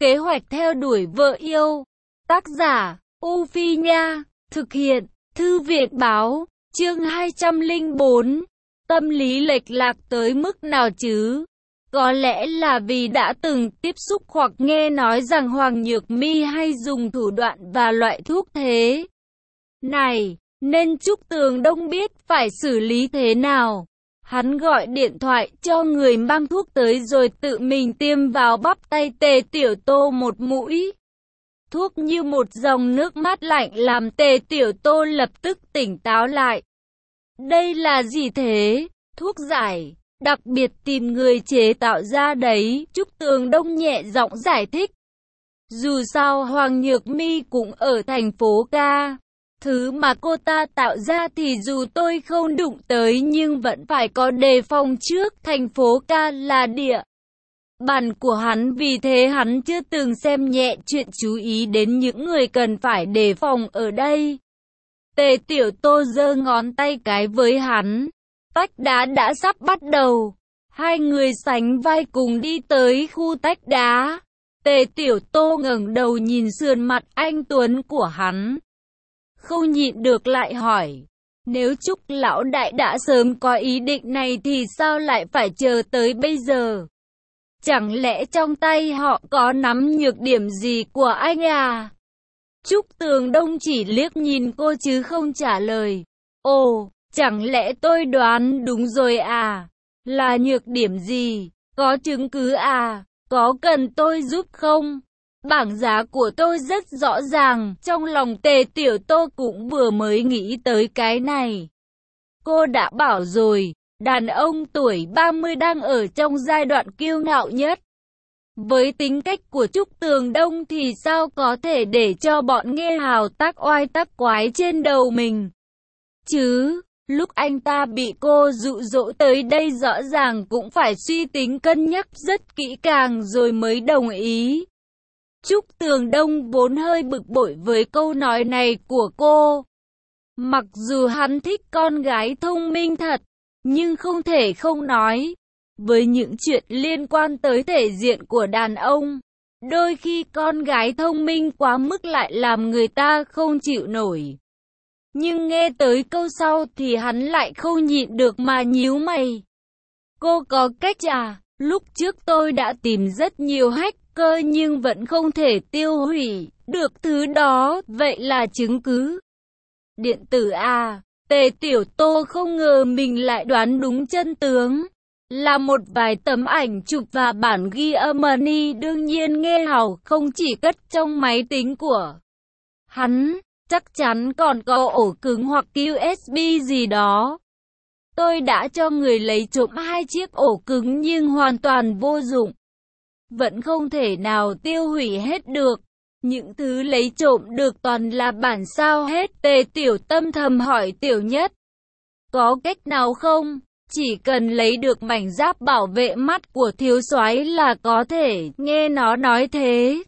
Kế hoạch theo đuổi vợ yêu. Tác giả, U Phi Nha. Thực hiện, Thư viện Báo. Chương 204. Tâm lý lệch lạc tới mức nào chứ? Có lẽ là vì đã từng tiếp xúc hoặc nghe nói rằng Hoàng Nhược Mi hay dùng thủ đoạn và loại thuốc thế này, nên Trúc Tường Đông biết phải xử lý thế nào. Hắn gọi điện thoại cho người mang thuốc tới rồi tự mình tiêm vào bắp tay Tề Tiểu Tô một mũi. Thuốc như một dòng nước mát lạnh làm Tề Tiểu Tô lập tức tỉnh táo lại. Đây là gì thế? Thuốc giải, đặc biệt tìm người chế tạo ra đấy, Trúc Tường Đông nhẹ giọng giải thích. Dù sao Hoàng Nhược Mi cũng ở thành phố ca. Thứ mà cô ta tạo ra thì dù tôi không đụng tới nhưng vẫn phải có đề phòng trước. Thành phố ca là địa bàn của hắn, vì thế hắn chưa từng xem nhẹ chuyện chú ý đến những người cần phải đề phòng ở đây. Tề Tiểu Tô giơ ngón tay cái với hắn. Tách đá đã sắp bắt đầu. Hai người sánh vai cùng đi tới khu tách đá. Tề Tiểu Tô ngẩng đầu nhìn sườn mặt anh tuấn của hắn, không nhịn được lại hỏi, nếu Trúc lão đại đã sớm có ý định này thì sao lại phải chờ tới bây giờ? Chẳng lẽ trong tay họ có nắm nhược điểm gì của anh à? Trúc Tường Đông chỉ liếc nhìn cô chứ không trả lời. Ồ, chẳng lẽ tôi đoán đúng rồi à? Là nhược điểm gì? Có chứng cứ à? Có cần tôi giúp không? Bảng giá của tôi rất rõ ràng. Trong lòng Tề Tiểu Tô cũng vừa mới nghĩ tới cái này. Cô đã bảo rồi, đàn ông tuổi 30 đang ở trong giai đoạn kiêu ngạo nhất. Với tính cách của Trúc Tường Đông thì sao có thể để cho bọn nghe hào tác oai tác quái trên đầu mình chứ? Lúc anh ta bị cô dụ dỗ tới đây rõ ràng cũng phải suy tính cân nhắc rất kỹ càng rồi mới đồng ý. Trúc Tường Đông vốn hơi bực bội với câu nói này của cô. Mặc dù hắn thích con gái thông minh thật, nhưng không thể không nói. Với những chuyện liên quan tới thể diện của đàn ông, đôi khi con gái thông minh quá mức lại làm người ta không chịu nổi. Nhưng nghe tới câu sau thì hắn lại không nhịn được mà nhíu mày. Cô có cách à? Lúc trước tôi đã tìm rất nhiều hacker nhưng vẫn không thể tiêu hủy được thứ đó, vậy là chứng cứ điện tử à? Tề Tiểu Tô không ngờ mình lại đoán đúng chân tướng. Là một vài tấm ảnh chụp và bản ghi âm money, đương nhiên nghe hào không chỉ cất trong máy tính của hắn, chắc chắn còn có ổ cứng hoặc USB gì đó. Tôi đã cho người lấy trộm 2 chiếc ổ cứng nhưng hoàn toàn vô dụng. Vẫn không thể nào tiêu hủy hết được. Những thứ lấy trộm được toàn là bản sao hết. Tề Tiểu Tâm thầm hỏi Tiểu Nhất. Có cách nào không? Chỉ cần lấy được mảnh giáp bảo vệ mắt của thiếu soái là có thể. Nghe nó nói thế,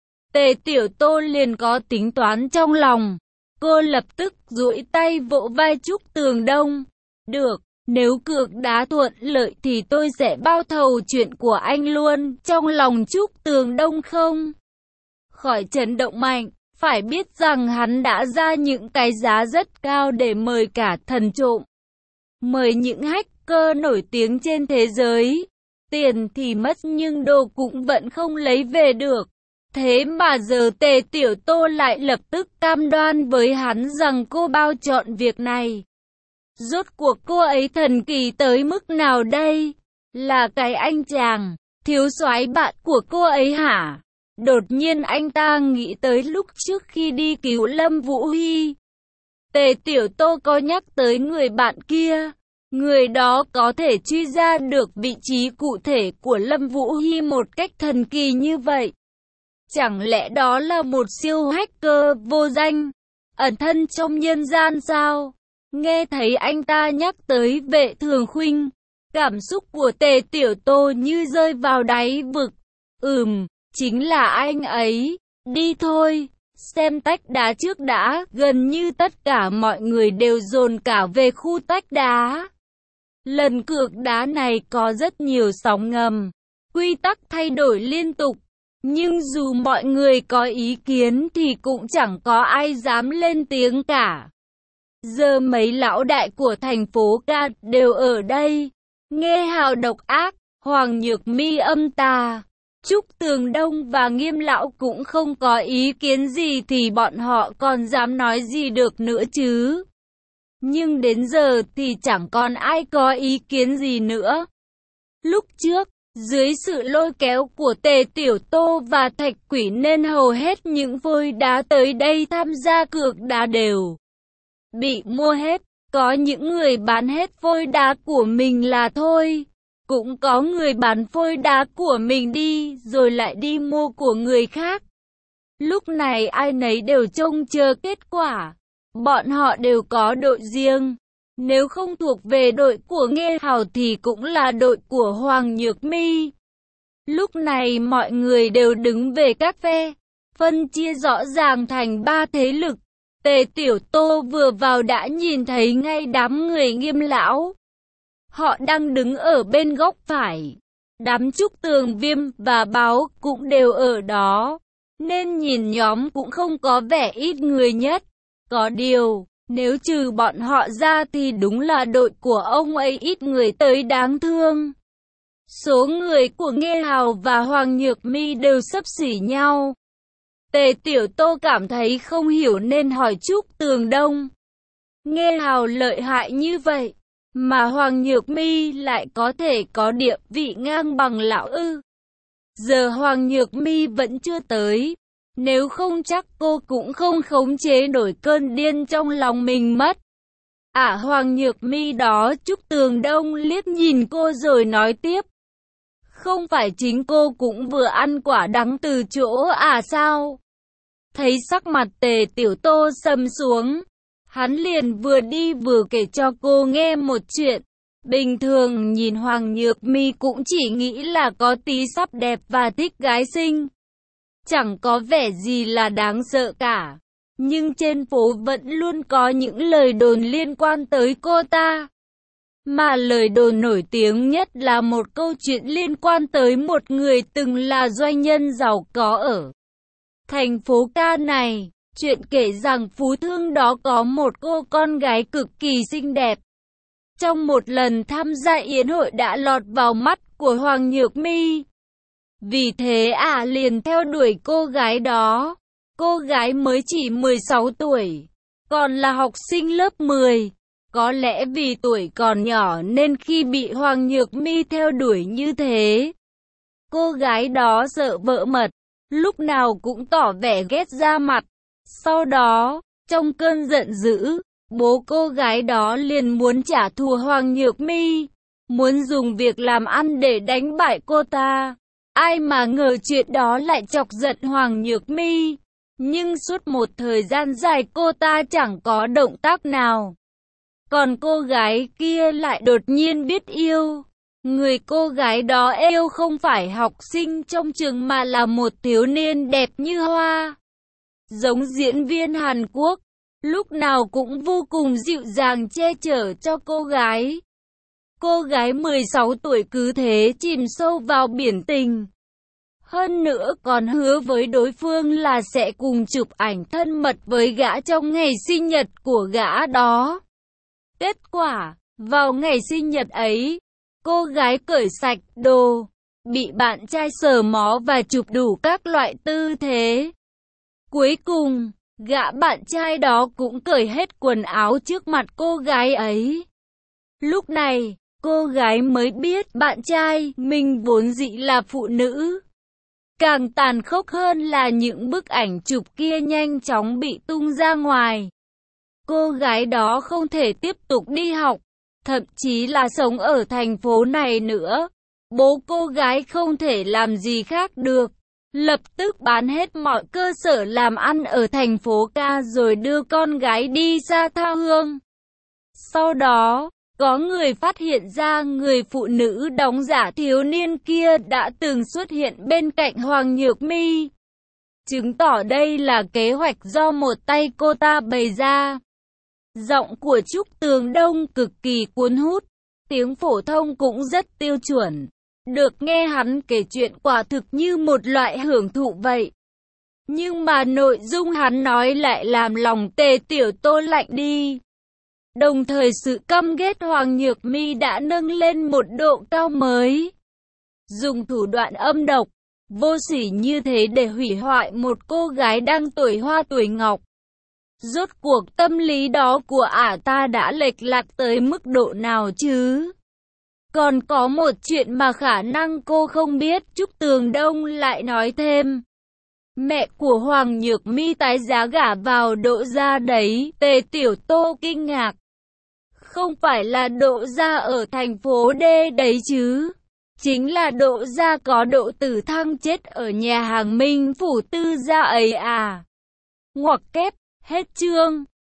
Tề Tiểu Tô liền có tính toán trong lòng. Cô lập tức duỗi tay vỗ vai Trúc Tường Đông. Được, nếu cược đá thuận lợi thì tôi sẽ bao thầu chuyện của anh luôn. Trong lòng Trúc Tường Đông không khỏi chấn động mạnh. Phải biết rằng hắn đã ra những cái giá rất cao để mời cả thần trộm, mời những hacker nổi tiếng trên thế giới. Tiền thì mất nhưng đồ cũng vẫn không lấy về được. Thế mà giờ Tề Tiểu Tô lại lập tức cam đoan với hắn rằng cô bao trọn việc này. Rốt cuộc cô ấy thần kỳ tới mức nào đây? Là cái anh chàng thiếu soái bạn của cô ấy hả? Đột nhiên anh ta nghĩ tới lúc trước khi đi cứu Lâm Vũ Hy. Tề Tiểu Tô có nhắc tới người bạn kia. Người đó có thể truy ra được vị trí cụ thể của Lâm Vũ Hy một cách thần kỳ như vậy. Chẳng lẽ đó là một siêu hacker vô danh, ẩn thân trong nhân gian sao? Nghe thấy anh ta nhắc tới Vệ Thường Khuynh, cảm xúc của Tề Tiểu Tô như rơi vào đáy vực. Chính là anh ấy. Đi thôi, xem tách đá trước đã. Gần như tất cả mọi người đều dồn cả về khu tách đá. Lần cược đá này có rất nhiều sóng ngầm, quy tắc thay đổi liên tục. Nhưng dù mọi người có ý kiến thì cũng chẳng có ai dám lên tiếng cả. Giờ mấy lão đại của thành phố Ca đều ở đây. Nghe Hào độc ác, Hoàng Nhược Mi âm tà, Trúc Tường Đông và Nghiêm lão cũng không có ý kiến gì thì bọn họ còn dám nói gì được nữa chứ. Nhưng đến giờ thì chẳng còn ai có ý kiến gì nữa. Lúc trước, dưới sự lôi kéo của Tề Tiểu Tô và Thạch Quỷ nên hầu hết những phôi đá tới đây tham gia cược đá đều bị mua hết. Có những người bán hết phôi đá của mình là thôi. Cũng có người bán phôi đá của mình đi rồi lại đi mua của người khác. Lúc này ai nấy đều trông chờ kết quả. Bọn họ đều có đội riêng. Nếu không thuộc về đội của Nghe Hào thì cũng là đội của Hoàng Nhược Mi. Lúc này mọi người đều đứng về các phe, phân chia rõ ràng thành 3 thế lực. Tề Tiểu Tô vừa vào đã nhìn thấy ngay đám người Nghiêm lão. Họ đang đứng ở bên góc phải. Đám Trúc Tường Viêm và Báo cũng đều ở đó, nên nhìn nhóm cũng không có vẻ ít người nhất. Có điều, nếu trừ bọn họ ra thì đúng là đội của ông ấy ít người tới đáng thương. Số người của Nghe Hào và Hoàng Nhược Mi đều xấp xỉ nhau. Tề Tiểu Tô cảm thấy không hiểu nên hỏi Trúc Tường Đông. Nghe Hào lợi hại như vậy, mà Hoàng Nhược Mi lại có thể có địa vị ngang bằng lão ư? Giờ Hoàng Nhược Mi vẫn chưa tới. Nếu không chắc cô cũng không khống chế nổi cơn điên trong lòng mình mất. Hoàng Nhược Mi đó, Trúc Tường Đông liếc nhìn cô rồi nói tiếp. Không phải chính cô cũng vừa ăn quả đắng từ chỗ sao? Thấy sắc mặt Tề Tiểu Tô sầm xuống, hắn liền vừa đi vừa kể cho cô nghe một chuyện. Bình thường nhìn Hoàng Nhược Mi cũng chỉ nghĩ là có tí sắc đẹp và thích gái xinh. Chẳng có vẻ gì là đáng sợ cả. Nhưng trên phố vẫn luôn có những lời đồn liên quan tới cô ta. Mà lời đồn nổi tiếng nhất là một câu chuyện liên quan tới một người từng là doanh nhân giàu có ở thành phố Ca này. Chuyện kể rằng phú thương đó có một cô con gái cực kỳ xinh đẹp. Trong một lần tham gia yến hội đã lọt vào mắt của Hoàng Nhược Mi. Vì thế liền theo đuổi cô gái đó. Cô gái mới chỉ 16 tuổi, còn là học sinh lớp 10. Có lẽ vì tuổi còn nhỏ nên khi bị Hoàng Nhược Mi theo đuổi như thế, cô gái đó sợ vỡ mật, lúc nào cũng tỏ vẻ ghét ra mặt. Sau đó, trong cơn giận dữ, bố cô gái đó liền muốn trả thù Hoàng Nhược Mi, muốn dùng việc làm ăn để đánh bại cô ta. Ai mà ngờ chuyện đó lại chọc giận Hoàng Nhược Mi. Nhưng suốt một thời gian dài cô ta chẳng có động tác nào. Còn cô gái kia lại đột nhiên biết yêu. Người cô gái đó yêu không phải học sinh trong trường mà là một thiếu niên đẹp như hoa. Giống diễn viên Hàn Quốc, lúc nào cũng vô cùng dịu dàng che chở cho cô gái. Cô gái 16 tuổi cứ thế chìm sâu vào biển tình. Hơn nữa còn hứa với đối phương là sẽ cùng chụp ảnh thân mật với gã trong ngày sinh nhật của gã đó. Kết quả, vào ngày sinh nhật ấy, cô gái cởi sạch đồ, bị bạn trai sờ mó và chụp đủ các loại tư thế. Cuối cùng, gã bạn trai đó cũng cởi hết quần áo trước mặt cô gái ấy. Lúc này, cô gái mới biết bạn trai mình vốn dĩ là phụ nữ. Càng tàn khốc hơn là những bức ảnh chụp kia nhanh chóng bị tung ra ngoài. Cô gái đó không thể tiếp tục đi học, thậm chí là sống ở thành phố này nữa. Bố cô gái không thể làm gì khác được, lập tức bán hết mọi cơ sở làm ăn ở thành phố Ca rồi đưa con gái đi ra tha hương. Sau đó, có người phát hiện ra người phụ nữ đóng giả thiếu niên kia đã từng xuất hiện bên cạnh Hoàng Nhược Mi. Chứng tỏ đây là kế hoạch do một tay cô ta bày ra. Giọng của Trúc Tường Đông cực kỳ cuốn hút, tiếng phổ thông cũng rất tiêu chuẩn. Được nghe hắn kể chuyện quả thực như một loại hưởng thụ vậy. Nhưng mà nội dung hắn nói lại làm lòng Tề Tiểu Tô lạnh đi. Đồng thời sự căm ghét Hoàng Nhược Mi đã nâng lên một độ cao mới. Dùng thủ đoạn âm độc, vô sỉ như thế để hủy hoại một cô gái đang tuổi hoa tuổi ngọc. Rốt cuộc tâm lý đó của ả ta đã lệch lạc tới mức độ nào chứ? Còn có một chuyện mà khả năng cô không biết, Trúc Tường Đông lại nói thêm. Mẹ của Hoàng Nhược Mi tái giá gả vào Đỗ gia đấy. Tề Tiểu Tô kinh ngạc. Không phải là Đỗ gia ở thành phố D đấy chứ? Chính là Đỗ gia có Đỗ Tử Thăng chết ở nhà hàng Minh Phủ Tư gia ấy à? Ngoặc kép, hết chương.